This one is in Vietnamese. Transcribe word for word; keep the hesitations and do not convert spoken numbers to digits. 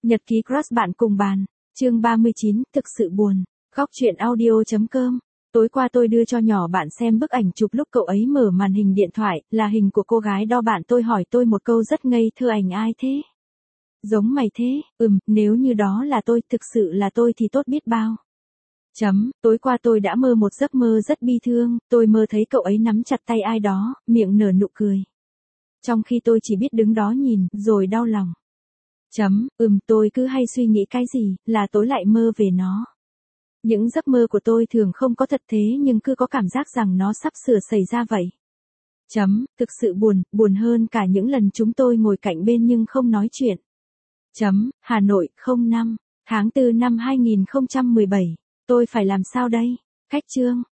Nhật ký crush bạn cùng bàn. Chương ba mươi chín, thực sự buồn. Góc truyện audio chấm com. Tối qua tôi đưa cho nhỏ bạn xem bức ảnh chụp lúc cậu ấy mở màn hình điện thoại, là hình của cô gái đo bạn tôi hỏi tôi một câu rất ngây thơ, ảnh ai thế? Giống mày thế, ừm, nếu như đó là tôi, thực sự là tôi thì tốt biết bao. Chấm, tối qua tôi đã mơ một giấc mơ rất bi thương, tôi mơ thấy cậu ấy nắm chặt tay ai đó, miệng nở nụ cười. Trong khi tôi chỉ biết đứng đó nhìn, rồi đau lòng. Chấm, ừm, tôi cứ hay suy nghĩ cái gì, là tối lại mơ về nó. Những giấc mơ của tôi thường không có thật thế nhưng cứ có cảm giác rằng nó sắp sửa xảy ra vậy. Chấm, thực sự buồn, buồn hơn cả những lần chúng tôi ngồi cạnh bên nhưng không nói chuyện. Chấm, Hà Nội, không năm, tháng tư năm hai nghìn không trăm mười bảy, tôi phải làm sao đây? Khách chương.